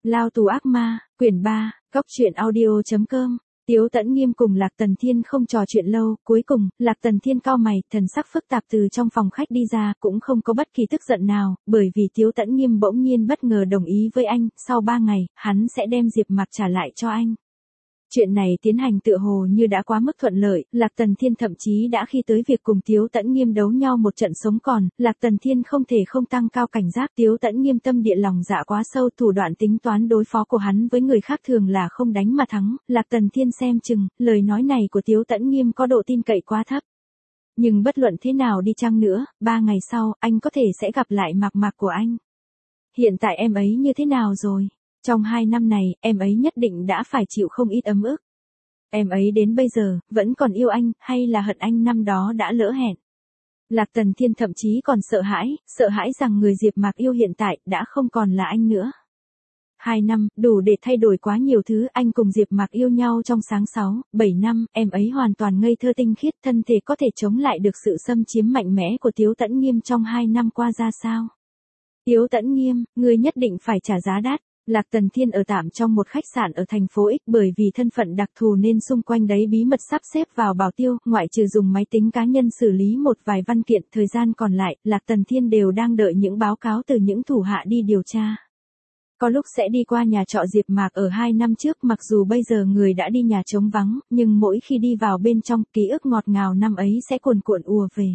Lao tù ác ma, quyển 3, Cóc truyện audio.com. Tiếu Tẫn Nghiêm cùng Lạc Tần Thiên không trò chuyện lâu, cuối cùng, Lạc Tần Thiên cau mày, thần sắc phức tạp từ trong phòng khách đi ra, cũng không có bất kỳ tức giận nào, bởi vì Tiếu Tẫn Nghiêm bỗng nhiên bất ngờ đồng ý với anh, sau 3 ngày, hắn sẽ đem Diệp Mạc trả lại cho anh. Chuyện này tiến hành tựa hồ như đã quá mức thuận lợi, Lạc Tần Thiên thậm chí đã khi tới việc cùng Tiếu Tẫn Nghiêm đấu nhau một trận sống còn, Lạc Tần Thiên không thể không tăng cao cảnh giác. Tiếu Tẫn Nghiêm tâm địa lòng dạ quá sâu, thủ đoạn tính toán đối phó của hắn với người khác thường là không đánh mà thắng, Lạc Tần Thiên xem chừng, lời nói này của Tiếu Tẫn Nghiêm có độ tin cậy quá thấp. Nhưng bất luận thế nào đi chăng nữa, 3 ngày sau, anh có thể sẽ gặp lại Mạc Mạc của anh. Hiện tại em ấy như thế nào rồi? Trong 2 năm này, em ấy nhất định đã phải chịu không ít ấm ức. Em ấy đến bây giờ, vẫn còn yêu anh, hay là hận anh năm đó đã lỡ hẹn. Lạc Tần Thiên thậm chí còn sợ hãi rằng người Diệp Mạc yêu hiện tại, đã không còn là anh nữa. 2 năm, đủ để thay đổi quá nhiều thứ. Anh cùng Diệp Mạc yêu nhau trong sáng 6, 7 năm, em ấy hoàn toàn ngây thơ tinh khiết, thân thể có thể chống lại được sự xâm chiếm mạnh mẽ của Tiếu Tẫn Nghiêm trong 2 năm qua ra sao. Tiếu Tẫn Nghiêm, ngươi nhất định phải trả giá đắt. Lạc Tần Thiên ở tạm trong một khách sạn ở thành phố X, bởi vì thân phận đặc thù nên xung quanh đấy bí mật sắp xếp vào bảo tiêu, ngoại trừ dùng máy tính cá nhân xử lý một vài văn kiện, thời gian còn lại, Lạc Tần Thiên đều đang đợi những báo cáo từ những thủ hạ đi điều tra. Có lúc sẽ đi qua nhà trọ Diệp Mạc ở 2 năm trước, mặc dù bây giờ người đã đi nhà trống vắng, nhưng mỗi khi đi vào bên trong, ký ức ngọt ngào năm ấy sẽ cuồn cuộn ùa về.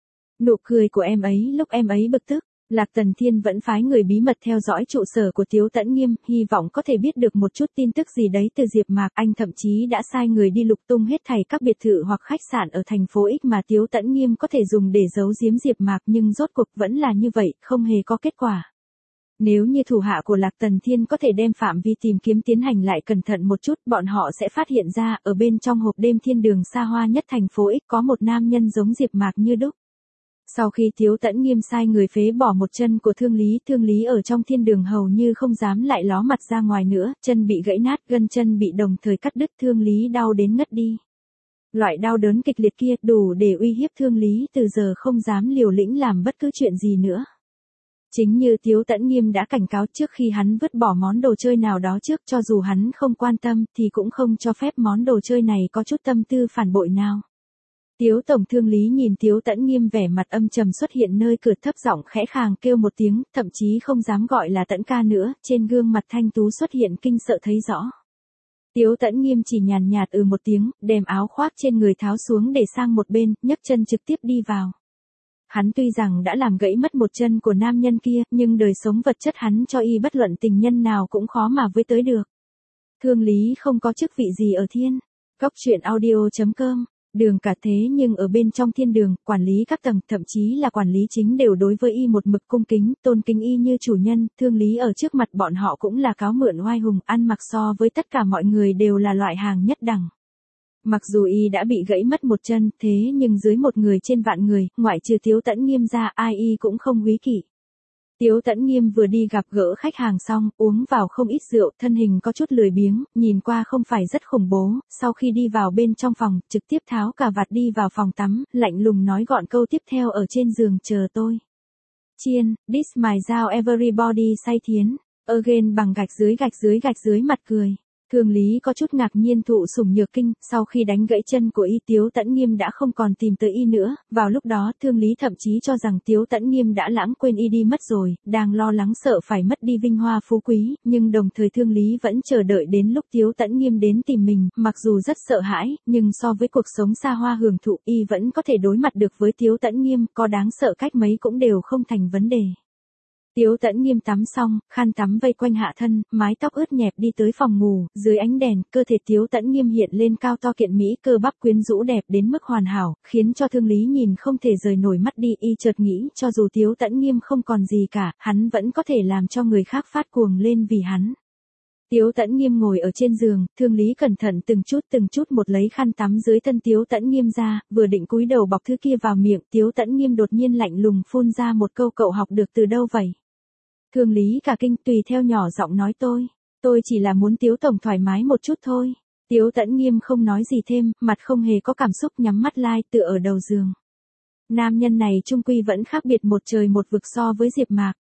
Nụ cười của em ấy lúc em ấy bực tức. Lạc Tần Thiên vẫn phái người bí mật theo dõi trụ sở của Tiếu Tẫn Nghiêm, hy vọng có thể biết được một chút tin tức gì đấy từ Diệp Mạc. Anh thậm chí đã sai người đi lục tung hết thảy các biệt thự hoặc khách sạn ở thành phố X mà Tiếu Tẫn Nghiêm có thể dùng để giấu giếm Diệp Mạc, nhưng rốt cuộc vẫn là như vậy, không hề có kết quả. Nếu như thủ hạ của Lạc Tần Thiên có thể đem phạm vi tìm kiếm tiến hành lại cẩn thận một chút, bọn họ sẽ phát hiện ra, ở bên trong hộp đêm thiên đường xa hoa nhất thành phố X có một nam nhân giống Diệp Mạc như đúc. Sau khi Tiếu Tẫn Nghiêm sai người phế bỏ một chân của Thương Lý ở trong thiên đường hầu như không dám lại ló mặt ra ngoài nữa, chân bị gãy nát, gân chân bị đồng thời cắt đứt, Thương Lý đau đến ngất đi. Loại đau đớn kịch liệt kia đủ để uy hiếp Thương Lý, từ giờ không dám liều lĩnh làm bất cứ chuyện gì nữa. Chính như Tiếu Tẫn Nghiêm đã cảnh cáo trước khi hắn vứt bỏ món đồ chơi nào đó trước, cho dù hắn không quan tâm thì cũng không cho phép món đồ chơi này có chút tâm tư phản bội nào. Tiếu tổng Thương Lý nhìn Tiếu Tẫn Nghiêm vẻ mặt âm trầm xuất hiện nơi cửa, thấp giọng khẽ khàng kêu một tiếng, thậm chí không dám gọi là Tẫn ca nữa, trên gương mặt thanh tú xuất hiện kinh sợ thấy rõ. Tiếu Tẫn Nghiêm chỉ nhàn nhạt một tiếng, đem áo khoác trên người tháo xuống để sang một bên, nhấc chân trực tiếp đi vào. Hắn tuy rằng đã làm gãy mất một chân của nam nhân kia, nhưng đời sống vật chất hắn cho y bất luận tình nhân nào cũng khó mà với tới được. Thương Lý không có chức vị gì ở thiên. Cóc truyện audio.com. Đường cả thế nhưng ở bên trong thiên đường, quản lý các tầng, thậm chí là quản lý chính đều đối với y một mực cung kính, tôn kính y như chủ nhân. Thương Lý ở trước mặt bọn họ cũng là cáo mượn oai hùng, ăn mặc so với tất cả mọi người đều là loại hàng nhất đẳng. Mặc dù y đã bị gãy mất một chân, thế nhưng dưới một người trên vạn người, ngoại trừ Tiếu Tẫn Nghiêm ra, ai y cũng không quý kỷ. Tiếu Tẫn Nghiêm vừa đi gặp gỡ khách hàng xong, uống vào không ít rượu, thân hình có chút lười biếng, nhìn qua không phải rất khủng bố, sau khi đi vào bên trong phòng, trực tiếp tháo cà vạt đi vào phòng tắm, lạnh lùng nói gọn câu tiếp theo ở trên giường, chờ tôi. Chiên, this my giao everybody say thiến, again bằng gạch dưới mặt cười. Thương Lý có chút ngạc nhiên thụ sủng nhược kinh, sau khi đánh gãy chân của y, Tiếu Tẫn Nghiêm đã không còn tìm tới y nữa, vào lúc đó Thương Lý thậm chí cho rằng Tiếu Tẫn Nghiêm đã lãng quên y đi mất rồi, đang lo lắng sợ phải mất đi vinh hoa phú quý, nhưng đồng thời Thương Lý vẫn chờ đợi đến lúc Tiếu Tẫn Nghiêm đến tìm mình, mặc dù rất sợ hãi, nhưng so với cuộc sống xa hoa hưởng thụ, y vẫn có thể đối mặt được với Tiếu Tẫn Nghiêm, có đáng sợ cách mấy cũng đều không thành vấn đề. Tiếu Tẫn Nghiêm tắm xong, khăn tắm vây quanh hạ thân, mái tóc ướt nhẹp đi tới phòng ngủ, dưới ánh đèn, cơ thể Tiếu Tẫn Nghiêm hiện lên cao to kiện mỹ, cơ bắp quyến rũ đẹp đến mức hoàn hảo, khiến cho Thương Lý nhìn không thể rời nổi mắt đi, y chợt nghĩ, cho dù Tiếu Tẫn Nghiêm không còn gì cả, hắn vẫn có thể làm cho người khác phát cuồng lên vì hắn. Tiếu Tẫn Nghiêm ngồi ở trên giường, Thương Lý cẩn thận từng chút một lấy khăn tắm dưới thân Tiếu Tẫn Nghiêm ra, vừa định cúi đầu bọc thứ kia vào miệng, Tiếu Tẫn Nghiêm đột nhiên lạnh lùng phun ra một câu, cậu học được từ đâu vậy? Thương Lý cả kinh, tùy theo nhỏ giọng nói, tôi chỉ là muốn Tiếu tổng thoải mái một chút thôi. Tiếu Tẫn Nghiêm không nói gì thêm, mặt không hề có cảm xúc, nhắm mắt lai tựa ở đầu giường. Nam nhân này chung quy vẫn khác biệt một trời một vực so với Diệp Mạc.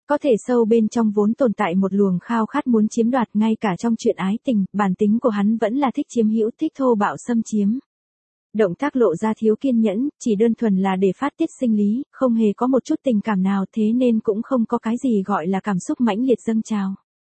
Có thể sâu bên trong vốn tồn tại một luồng khao khát muốn chiếm đoạt, ngay cả trong chuyện ái tình, bản tính của hắn vẫn là thích chiếm hữu, thích thô bạo xâm chiếm. Động tác lộ ra thiếu kiên nhẫn, chỉ đơn thuần là để phát tiết sinh lý, không hề có một chút tình cảm nào, thế nên cũng không có cái gì gọi là cảm xúc mãnh liệt dâng trào.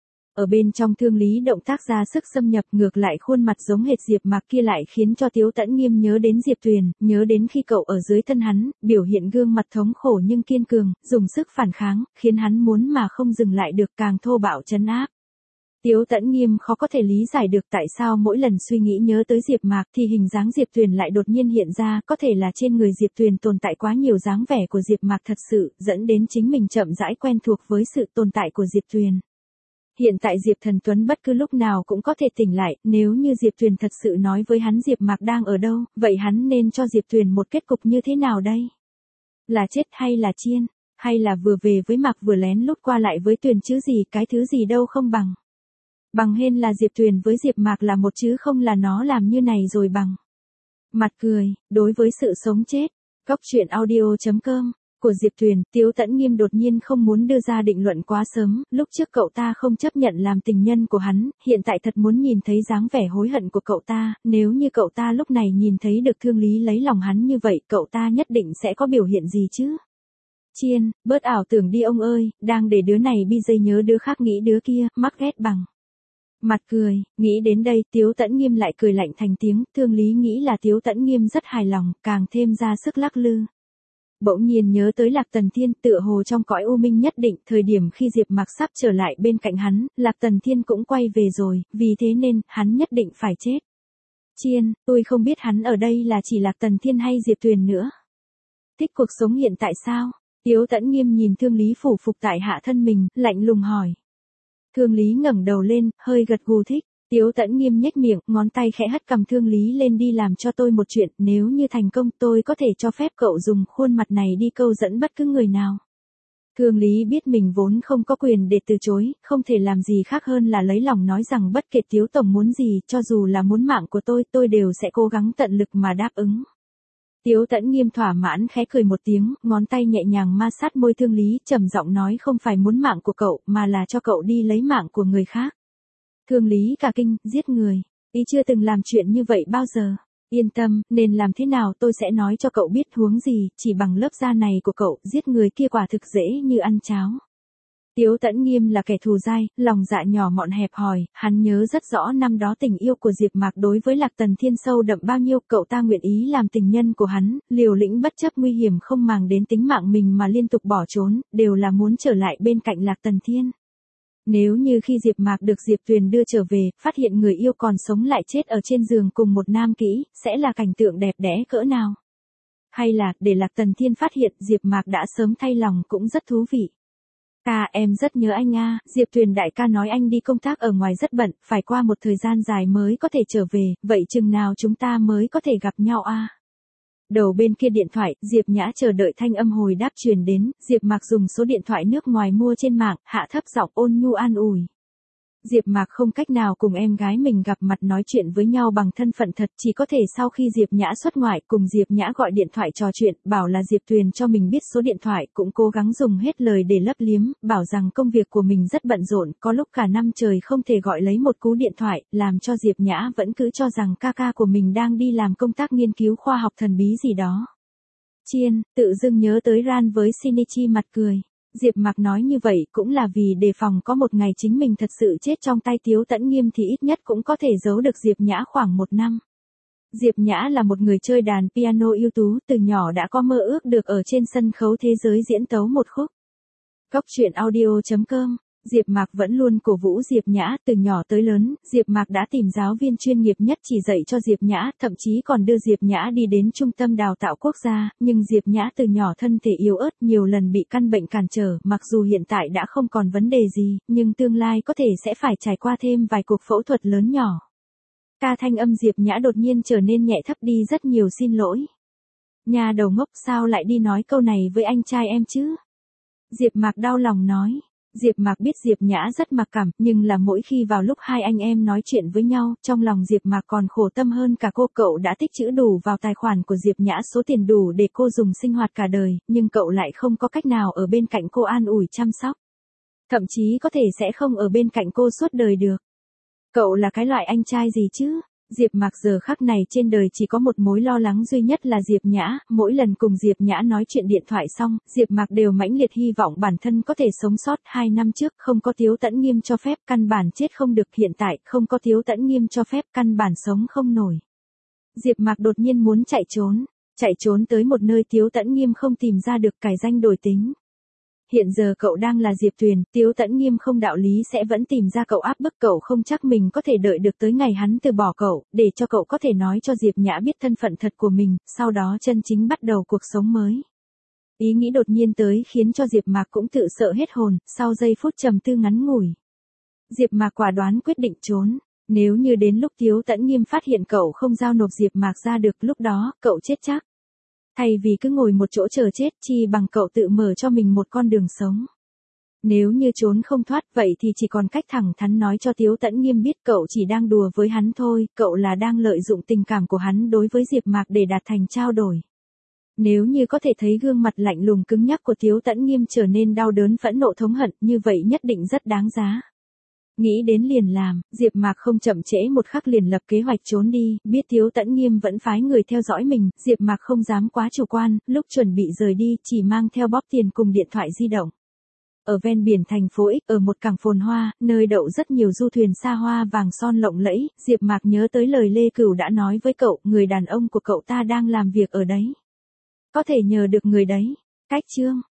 Ở bên trong Thương Lý động tác ra sức xâm nhập, ngược lại khuôn mặt giống hệt Diệp Mạc kia lại khiến cho Tiếu Tẫn Nghiêm nhớ đến Diệp Tuyền, nhớ đến khi cậu ở dưới thân hắn, biểu hiện gương mặt thống khổ nhưng kiên cường, dùng sức phản kháng, khiến hắn muốn mà không dừng lại được, càng thô bạo trấn áp. Tiếu Tẫn Nghiêm khó có thể lý giải được tại sao mỗi lần suy nghĩ nhớ tới Diệp Mạc thì hình dáng Diệp Tuyền lại đột nhiên hiện ra, có thể là trên người Diệp Tuyền tồn tại quá nhiều dáng vẻ của Diệp Mạc thật sự, dẫn đến chính mình chậm rãi quen thuộc với sự tồn tại của Diệp Tuyền. Hiện tại Diệp Thần Tuấn bất cứ lúc nào cũng có thể tỉnh lại, nếu như Diệp Tuyền thật sự nói với hắn Diệp Mạc đang ở đâu, vậy hắn nên cho Diệp Tuyền một kết cục như thế nào đây? Là chết hay là chiên? Hay là vừa về với Mạc vừa lén lút qua lại với Tuyền chứ gì, cái thứ gì đâu không bằng. Bằng hên là Diệp Tuyền với Diệp Mạc là một chứ không là nó làm như này rồi bằng. Mặt cười, đối với sự sống chết. Góc truyện audio.com của Diệp Tuyền, Tiếu Tẫn Nghiêm đột nhiên không muốn đưa ra định luận quá sớm, lúc trước cậu ta không chấp nhận làm tình nhân của hắn, hiện tại thật muốn nhìn thấy dáng vẻ hối hận của cậu ta, nếu như cậu ta lúc này nhìn thấy được Thương Lý lấy lòng hắn như vậy, cậu ta nhất định sẽ có biểu hiện gì chứ? Chiên, bớt ảo tưởng đi ông ơi, đang để đứa này bi dây nhớ đứa khác nghĩ đứa kia, mắc ghét bằng. Mặt cười, nghĩ đến đây, Tiếu Tẫn Nghiêm lại cười lạnh thành tiếng, Thương Lý nghĩ là Tiếu Tẫn Nghiêm rất hài lòng, càng thêm ra sức lắc lư. Bỗng nhiên nhớ tới Lạc Tần Thiên, tựa hồ trong cõi u minh nhất định, thời điểm khi Diệp Mạc sắp trở lại bên cạnh hắn, Lạc Tần Thiên cũng quay về rồi, vì thế nên, hắn nhất định phải chết. Chiên, tôi không biết hắn ở đây là chỉ Lạc Tần Thiên hay Diệp Tuyền nữa. Thích cuộc sống hiện tại sao? Tiếu Tẫn Nghiêm nhìn Thương Lý phủ phục tại hạ thân mình, lạnh lùng hỏi. Thương Lý ngẩng đầu lên, hơi gật gù thích. Tiếu Tẫn Nghiêm nhếch miệng, ngón tay khẽ hất cầm Thương Lý lên, đi làm cho tôi một chuyện, nếu như thành công tôi có thể cho phép cậu dùng khuôn mặt này đi câu dẫn bất cứ người nào. Thương Lý biết mình vốn không có quyền để từ chối, không thể làm gì khác hơn là lấy lòng nói rằng bất kể Tiếu Tổng muốn gì, cho dù là muốn mạng của tôi đều sẽ cố gắng tận lực mà đáp ứng. Tiếu Tẫn Nghiêm thỏa mãn khẽ cười một tiếng, ngón tay nhẹ nhàng ma sát môi Thương Lý, trầm giọng nói không phải muốn mạng của cậu, mà là cho cậu đi lấy mạng của người khác. Thương Lý cả kinh, giết người. Y chưa từng làm chuyện như vậy bao giờ. Yên tâm, nên làm thế nào tôi sẽ nói cho cậu biết, huống gì, chỉ bằng lớp da này của cậu, giết người kia quả thực dễ như ăn cháo. Tiếu Tẫn Nghiêm là kẻ thù dai, lòng dạ nhỏ mọn hẹp hòi, hắn nhớ rất rõ năm đó tình yêu của Diệp Mạc đối với Lạc Tần Thiên sâu đậm bao nhiêu, cậu ta nguyện ý làm tình nhân của hắn, liều lĩnh bất chấp nguy hiểm không màng đến tính mạng mình mà liên tục bỏ trốn, đều là muốn trở lại bên cạnh Lạc Tần Thiên. Nếu như khi Diệp Mạc được Diệp Tuyền đưa trở về, phát hiện người yêu còn sống lại chết ở trên giường cùng một nam kỹ, sẽ là cảnh tượng đẹp đẽ cỡ nào? Hay là, để Lạc Tần Thiên phát hiện Diệp Mạc đã sớm thay lòng cũng rất thú vị. Ca, em rất nhớ anh a, Diệp Tuyền đại ca nói anh đi công tác ở ngoài rất bận, phải qua một thời gian dài mới có thể trở về, vậy chừng nào chúng ta mới có thể gặp nhau a? Đầu bên kia điện thoại, Diệp Nhã chờ đợi thanh âm hồi đáp truyền đến, Diệp Mạc dùng số điện thoại nước ngoài mua trên mạng, hạ thấp giọng ôn nhu an ủi. Diệp Mạc không cách nào cùng em gái mình gặp mặt nói chuyện với nhau bằng thân phận thật, chỉ có thể sau khi Diệp Nhã xuất ngoại cùng Diệp Nhã gọi điện thoại trò chuyện, bảo là Diệp Tuyền cho mình biết số điện thoại, cũng cố gắng dùng hết lời để lấp liếm, bảo rằng công việc của mình rất bận rộn, có lúc cả năm trời không thể gọi lấy một cú điện thoại, làm cho Diệp Nhã vẫn cứ cho rằng ca ca của mình đang đi làm công tác nghiên cứu khoa học thần bí gì đó. Chiên, tự dưng nhớ tới Ran với Shinichi mặt cười. Diệp Mạc nói như vậy cũng là vì đề phòng có một ngày chính mình thật sự chết trong tay Tiếu Tẫn Nghiêm thì ít nhất cũng có thể giấu được Diệp Nhã khoảng 1 năm. Diệp Nhã là một người chơi đàn piano ưu tú, từ nhỏ đã có mơ ước được ở trên sân khấu thế giới diễn tấu một khúc. Góc truyện audio.com Diệp Mạc vẫn luôn cổ vũ Diệp Nhã, từ nhỏ tới lớn, Diệp Mạc đã tìm giáo viên chuyên nghiệp nhất chỉ dạy cho Diệp Nhã, thậm chí còn đưa Diệp Nhã đi đến trung tâm đào tạo quốc gia, nhưng Diệp Nhã từ nhỏ thân thể yếu ớt, nhiều lần bị căn bệnh cản trở, mặc dù hiện tại đã không còn vấn đề gì, nhưng tương lai có thể sẽ phải trải qua thêm vài cuộc phẫu thuật lớn nhỏ. Ca thanh âm Diệp Nhã đột nhiên trở nên nhẹ thấp đi rất nhiều, xin lỗi. Nhà đầu ngốc, sao lại đi nói câu này với anh trai em chứ? Diệp Mạc đau lòng nói. Diệp Mạc biết Diệp Nhã rất mặc cảm, nhưng là mỗi khi vào lúc hai anh em nói chuyện với nhau, trong lòng Diệp Mạc còn khổ tâm hơn cả cô. Cậu đã tích trữ đủ vào tài khoản của Diệp Nhã số tiền đủ để cô dùng sinh hoạt cả đời, nhưng cậu lại không có cách nào ở bên cạnh cô an ủi chăm sóc. Thậm chí có thể sẽ không ở bên cạnh cô suốt đời được. Cậu là cái loại anh trai gì chứ? Diệp Mạc giờ khắc này trên đời chỉ có một mối lo lắng duy nhất là Diệp Nhã, mỗi lần cùng Diệp Nhã nói chuyện điện thoại xong, Diệp Mạc đều mãnh liệt hy vọng bản thân có thể sống sót. 2 năm trước không có Tiếu Tẫn Nghiêm cho phép căn bản chết không được, hiện tại không có Tiếu Tẫn Nghiêm cho phép căn bản sống không nổi. Diệp Mạc đột nhiên muốn chạy trốn tới một nơi Tiếu Tẫn Nghiêm không tìm ra được, cải danh đổi tính. Hiện giờ cậu đang là Diệp Tuyền, Tiếu Tẫn Nghiêm không đạo lý sẽ vẫn tìm ra cậu áp bức cậu, không chắc mình có thể đợi được tới ngày hắn từ bỏ cậu, để cho cậu có thể nói cho Diệp Nhã biết thân phận thật của mình, sau đó chân chính bắt đầu cuộc sống mới. Ý nghĩ đột nhiên tới khiến cho Diệp Mạc cũng tự sợ hết hồn, sau giây phút trầm tư ngắn ngủi. Diệp Mạc quả đoán quyết định trốn. Nếu như đến lúc Tiếu Tẫn Nghiêm phát hiện cậu không giao nộp Diệp Mạc ra được, lúc đó cậu chết chắc. Thay vì cứ ngồi một chỗ chờ chết, chi bằng cậu tự mở cho mình một con đường sống. Nếu như trốn không thoát, vậy thì chỉ còn cách thẳng thắn nói cho Tiếu Tẫn Nghiêm biết cậu chỉ đang đùa với hắn thôi, cậu là đang lợi dụng tình cảm của hắn đối với Diệp Mạc để đạt thành trao đổi. Nếu như có thể thấy gương mặt lạnh lùng cứng nhắc của Tiếu Tẫn Nghiêm trở nên đau đớn phẫn nộ thống hận, như vậy nhất định rất đáng giá. Nghĩ đến liền làm, Diệp Mạc không chậm trễ một khắc liền lập kế hoạch trốn đi, biết Tiếu Tẫn Nghiêm vẫn phái người theo dõi mình, Diệp Mạc không dám quá chủ quan, lúc chuẩn bị rời đi chỉ mang theo bóp tiền cùng điện thoại di động. Ở ven biển thành phố X, ở một cảng phồn hoa, nơi đậu rất nhiều du thuyền xa hoa vàng son lộng lẫy, Diệp Mạc nhớ tới lời Lê Cửu đã nói với cậu, người đàn ông của cậu ta đang làm việc ở đấy. Có thể nhờ được người đấy. Cách chương